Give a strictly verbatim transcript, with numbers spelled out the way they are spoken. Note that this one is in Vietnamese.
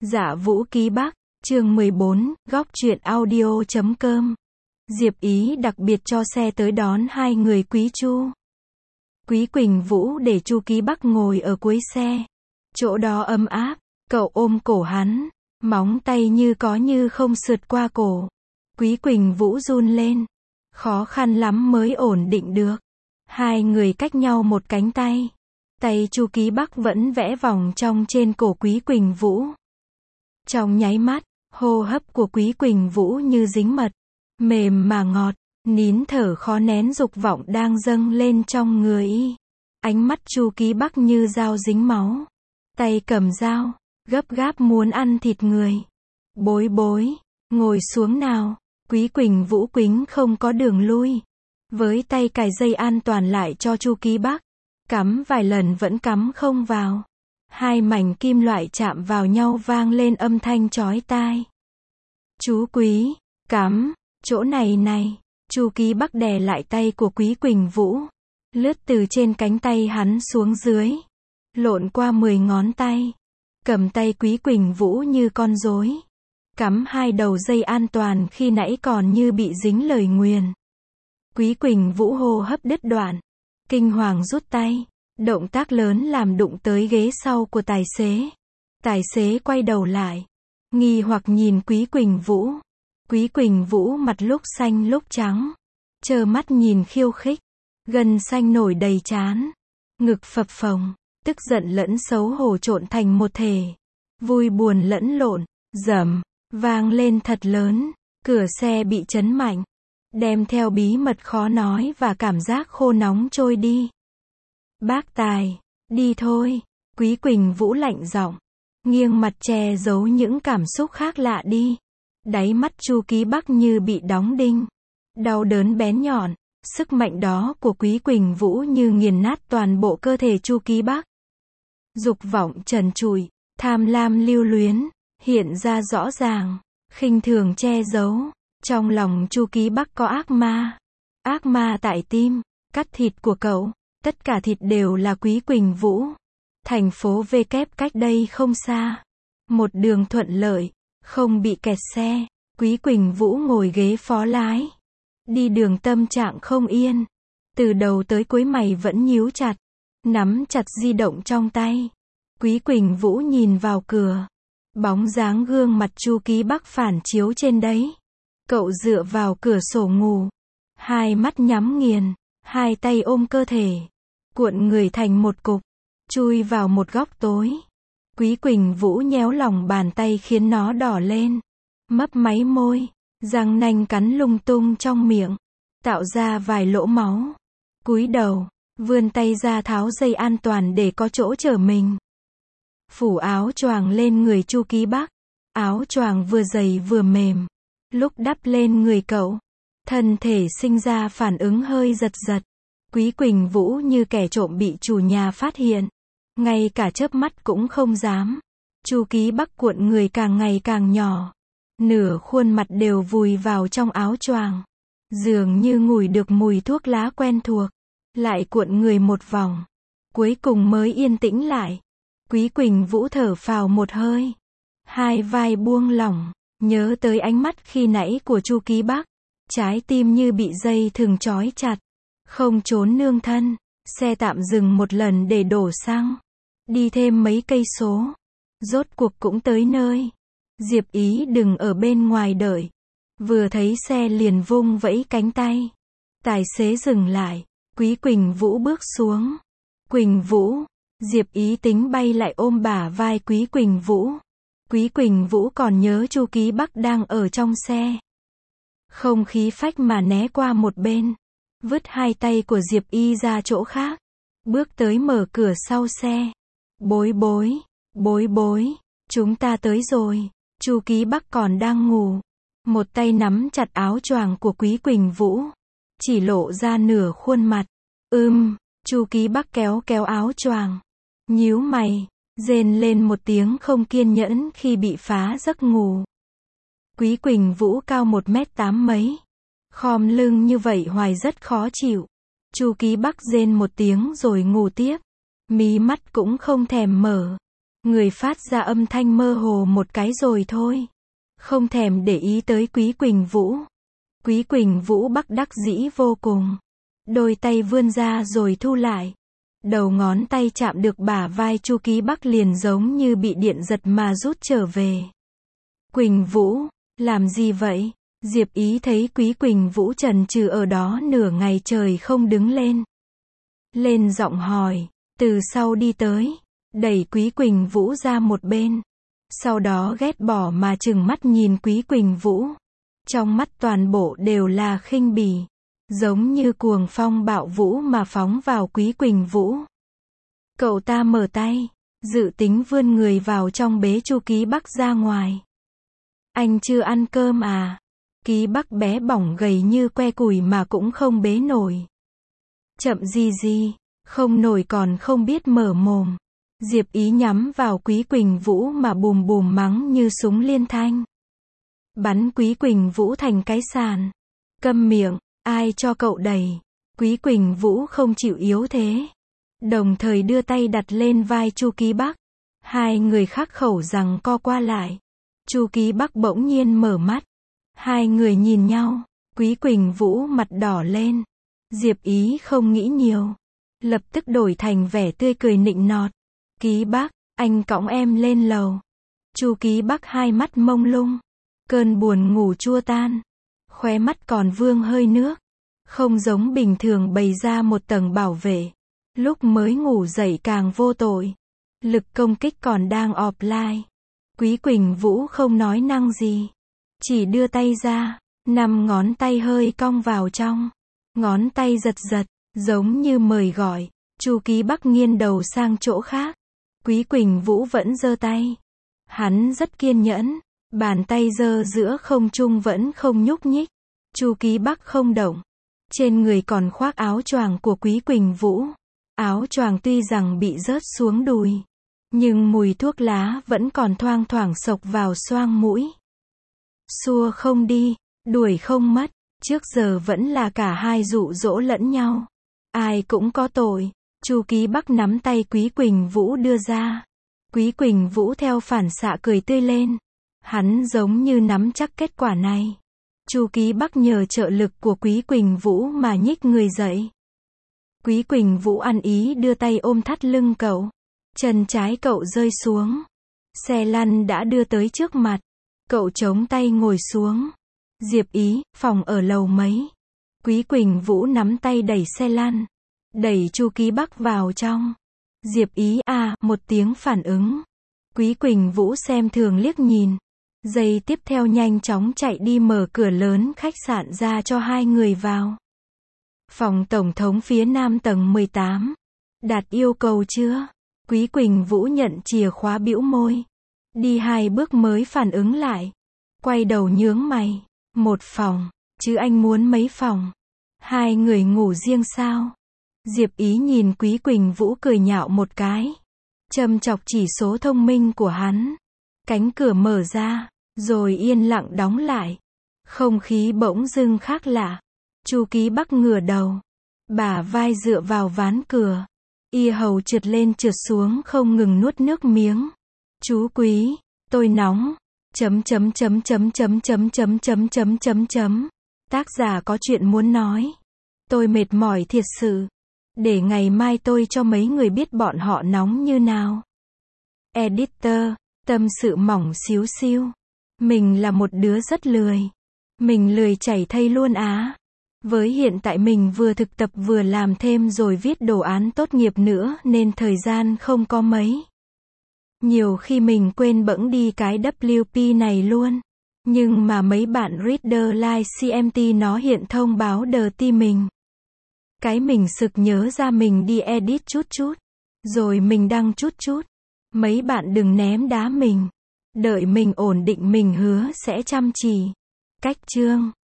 Dạ Vũ Ký Bắc, chương mười bốn, góc truyện audio chấm com. Diệp Ý đặc biệt cho xe tới đón hai người Quý Chu. Quý Quỳnh Vũ để Chu Ký Bắc ngồi ở cuối xe. Chỗ đó ấm áp, cậu ôm cổ hắn, móng tay như có như không sượt qua cổ. Quý Quỳnh Vũ run lên, khó khăn lắm mới ổn định được. Hai người cách nhau một cánh tay. Tay Chu Ký Bắc vẫn vẽ vòng trong trên cổ Quý Quỳnh Vũ. Trong nháy mắt, hô hấp của Quý Quỳnh Vũ như dính mật, mềm mà ngọt, nín thở khó nén dục vọng đang dâng lên trong người y. Ánh mắt Chu Ký Bắc như dao dính máu, tay cầm dao, gấp gáp muốn ăn thịt người. Bối bối, ngồi xuống nào. Quý Quỳnh Vũ quính không có đường lui, với tay cài dây an toàn lại cho Chu Ký Bắc, cắm vài lần vẫn cắm không vào. Hai mảnh kim loại chạm vào nhau vang lên âm thanh chói tai. Chú Quý, cắm, chỗ này này. Chu Ký Bắc đè lại tay của Quý Quỳnh Vũ, lướt từ trên cánh tay hắn xuống dưới, lộn qua mười ngón tay, cầm tay Quý Quỳnh Vũ như con rối, cắm hai đầu dây an toàn khi nãy còn như bị dính lời nguyền. Quý Quỳnh Vũ hô hấp đứt đoạn, kinh hoàng rút tay. Động tác lớn làm đụng tới ghế sau của tài xế. Tài xế quay đầu lại, nghi hoặc nhìn Quý Quỳnh Vũ. Quý Quỳnh Vũ mặt lúc xanh lúc trắng, trơ mắt nhìn khiêu khích, gân xanh nổi đầy trán, ngực phập phồng, tức giận lẫn xấu hổ trộn thành một thể, vui buồn lẫn lộn, rầm, vang lên thật lớn, cửa xe bị chấn mạnh, đem theo bí mật khó nói và cảm giác khô nóng trôi đi. Bác Tài, đi thôi. Quý Quỳnh Vũ lạnh giọng, nghiêng mặt che giấu những cảm xúc khác lạ đi. Đáy mắt Chu Ký Bắc như bị đóng đinh, đau đớn bén nhọn, sức mạnh đó của Quý Quỳnh Vũ như nghiền nát toàn bộ cơ thể Chu Ký Bắc. Dục vọng trần trụi, tham lam lưu luyến, hiện ra rõ ràng, khinh thường che giấu. Trong lòng Chu Ký Bắc có ác ma, ác ma tại tim, cắt thịt của cậu. Tất cả thịt đều là Quý Quỳnh Vũ. Thành phố V kép cách đây không xa. Một đường thuận lợi, không bị kẹt xe. Quý Quỳnh Vũ ngồi ghế phó lái. Đi đường tâm trạng không yên. Từ đầu tới cuối mày vẫn nhíu chặt, nắm chặt di động trong tay. Quý Quỳnh Vũ nhìn vào cửa. Bóng dáng gương mặt Chu Ký Bắc phản chiếu trên đấy. Cậu dựa vào cửa sổ ngủ. Hai mắt nhắm nghiền, hai tay ôm cơ thể, cuộn người thành một cục, chui vào một góc tối. Quý Quỳnh Vũ nhéo lòng bàn tay khiến nó đỏ lên, mấp máy môi, răng nanh cắn lung tung trong miệng, tạo ra vài lỗ máu. Cúi đầu, vươn tay ra tháo dây an toàn để có chỗ chở mình. Phủ áo choàng lên người Chu Ký Bắc, áo choàng vừa dày vừa mềm. Lúc đắp lên người cậu, thân thể sinh ra phản ứng hơi giật giật. Quý Quỳnh Vũ như kẻ trộm bị chủ nhà phát hiện, ngay cả chớp mắt cũng không dám. Chu Ký Bắc cuộn người càng ngày càng nhỏ, nửa khuôn mặt đều vùi vào trong áo choàng, dường như ngửi được mùi thuốc lá quen thuộc, lại cuộn người một vòng, cuối cùng mới yên tĩnh lại. Quý Quỳnh Vũ thở phào một hơi, hai vai buông lỏng, nhớ tới ánh mắt khi nãy của Chu Ký Bắc, trái tim như bị dây thừng trói chặt. Không trốn nương thân, xe tạm dừng một lần để đổ xăng. Đi thêm mấy cây số, rốt cuộc cũng tới nơi. Diệp Ý đừng ở bên ngoài đợi, vừa thấy xe liền vung vẫy cánh tay. Tài xế dừng lại, Quý Quỳnh Vũ bước xuống. Quỳnh Vũ, Diệp Ý tính bay lại ôm bả vai Quý Quỳnh Vũ. Quý Quỳnh Vũ còn nhớ Chu Ký Bắc đang ở trong xe. Không khí phách mà né qua một bên, vứt hai tay của Diệp Y ra chỗ khác, bước tới mở cửa sau xe. Bối bối, bối bối, chúng ta tới rồi. Chu Ký Bắc còn đang ngủ, một tay nắm chặt áo choàng của Quý Quỳnh Vũ, chỉ lộ ra nửa khuôn mặt. Ưm, Chu Ký Bắc kéo kéo áo choàng, nhíu mày, rên lên một tiếng không kiên nhẫn khi bị phá giấc ngủ. Quý Quỳnh Vũ cao một mét tám mấy, khom lưng như vậy hoài rất khó chịu. Chu Ký Bắc rên một tiếng rồi ngủ tiếp, mí mắt cũng không thèm mở. Người phát ra âm thanh mơ hồ một cái rồi thôi. Không thèm để ý tới Quý Quỳnh Vũ. Quý Quỳnh Vũ bất đắc dĩ vô cùng. Đôi tay vươn ra rồi thu lại. Đầu ngón tay chạm được bả vai Chu Ký Bắc liền giống như bị điện giật mà rút trở về. Quỳnh Vũ, làm gì vậy? Diệp Ý thấy Quý Quỳnh Vũ chần chừ ở đó nửa ngày trời không đứng lên. Lên giọng hỏi, từ sau đi tới, đẩy Quý Quỳnh Vũ ra một bên. Sau đó ghét bỏ mà trừng mắt nhìn Quý Quỳnh Vũ. Trong mắt toàn bộ đều là khinh bỉ. Giống như cuồng phong bạo vũ mà phóng vào Quý Quỳnh Vũ. Cậu ta mở tay, dự tính vươn người vào trong bế Chu Ký Bắc ra ngoài. Anh chưa ăn cơm à? Ký Bắc bé bỏng gầy như que củi mà cũng không bế nổi. Chậm gì gì, không nổi còn không biết mở mồm. Diệp Ý nhắm vào Quý Quỳnh Vũ mà bùm bùm mắng như súng liên thanh. Bắn Quý Quỳnh Vũ thành cái sàn. Câm miệng, ai cho cậu đẩy? Quý Quỳnh Vũ không chịu yếu thế. Đồng thời đưa tay đặt lên vai Chu Ký Bắc. Hai người khắc khẩu rằng co qua lại. Chu Ký Bắc bỗng nhiên mở mắt. Hai người nhìn nhau. Quý Quỳnh Vũ mặt đỏ lên. Diệp Ý không nghĩ nhiều. Lập tức đổi thành vẻ tươi cười nịnh nọt. Ký Bắc, anh cõng em lên lầu. Chu Ký Bắc hai mắt mông lung. Cơn buồn ngủ chua tan. Khóe mắt còn vương hơi nước. Không giống bình thường bày ra một tầng bảo vệ. Lúc mới ngủ dậy càng vô tội. Lực công kích còn đang offline. Quý Quỳnh Vũ không nói năng gì. Chỉ đưa tay ra. Năm ngón tay hơi cong vào trong. Ngón tay giật giật. Giống như mời gọi. Chu Ký Bắc nghiêng đầu sang chỗ khác. Quý Quỳnh Vũ vẫn giơ tay. Hắn rất kiên nhẫn. Bàn tay giơ giữa không trung vẫn không nhúc nhích. Chu Ký Bắc không động. Trên người còn khoác áo choàng của Quý Quỳnh Vũ. Áo choàng tuy rằng bị rớt xuống đùi. Nhưng mùi thuốc lá vẫn còn thoang thoảng xộc vào xoang mũi. Xua không đi, đuổi không mất. Trước giờ vẫn là cả hai dụ dỗ lẫn nhau. Ai cũng có tội. Chu Ký Bắc nắm tay Quý Quỳnh Vũ đưa ra. Quý Quỳnh Vũ theo phản xạ cười tươi lên. Hắn giống như nắm chắc kết quả này. Chu Ký Bắc nhờ trợ lực của Quý Quỳnh Vũ mà nhích người dậy. Quý Quỳnh Vũ ăn ý đưa tay ôm thắt lưng cậu. Chân trái cậu rơi xuống. Xe lăn đã đưa tới trước mặt. Cậu chống tay ngồi xuống. Diệp Ý, phòng ở lầu mấy? Quý Quỳnh Vũ nắm tay đẩy xe lăn. Đẩy Chu Ký Bắc vào trong. Diệp Ý à, một tiếng phản ứng. Quý Quỳnh Vũ xem thường liếc nhìn. Giây tiếp theo nhanh chóng chạy đi mở cửa lớn khách sạn ra cho hai người vào. Phòng tổng thống phía nam tầng mười tám. Đạt yêu cầu chưa? Quý Quỳnh Vũ nhận chìa khóa bĩu môi. Đi hai bước mới phản ứng lại. Quay đầu nhướng mày. Một phòng, chứ anh muốn mấy phòng? Hai người ngủ riêng sao? Diệp Ý nhìn Quý Quỳnh Vũ cười nhạo một cái. Châm chọc chỉ số thông minh của hắn. Cánh cửa mở ra, rồi yên lặng đóng lại. Không khí bỗng dưng khác lạ. Chu Ký Bắc ngửa đầu. Bả vai dựa vào ván cửa. Y hầu trượt lên trượt xuống không ngừng nuốt nước miếng. Chú Quý, tôi nóng. Chấm chấm chấm chấm chấm chấm chấm chấm chấm chấm chấm. Tác giả có chuyện muốn nói. Tôi mệt mỏi thiệt sự. Để ngày mai tôi cho mấy người biết bọn họ nóng như nào. Editor, tâm sự mỏng xíu xiu. Mình là một đứa rất lười. Mình lười chảy thây luôn á. Với hiện tại mình vừa thực tập vừa làm thêm rồi viết đồ án tốt nghiệp nữa nên thời gian không có mấy. Nhiều khi mình quên bẵng đi cái W P này luôn. Nhưng mà mấy bạn Reader Like xê em tê nó hiện thông báo đờ ti mình. Cái mình sực nhớ ra mình đi edit chút chút. Rồi mình đăng chút chút. Mấy bạn đừng ném đá mình. Đợi mình ổn định mình hứa sẽ chăm chỉ. Cách chương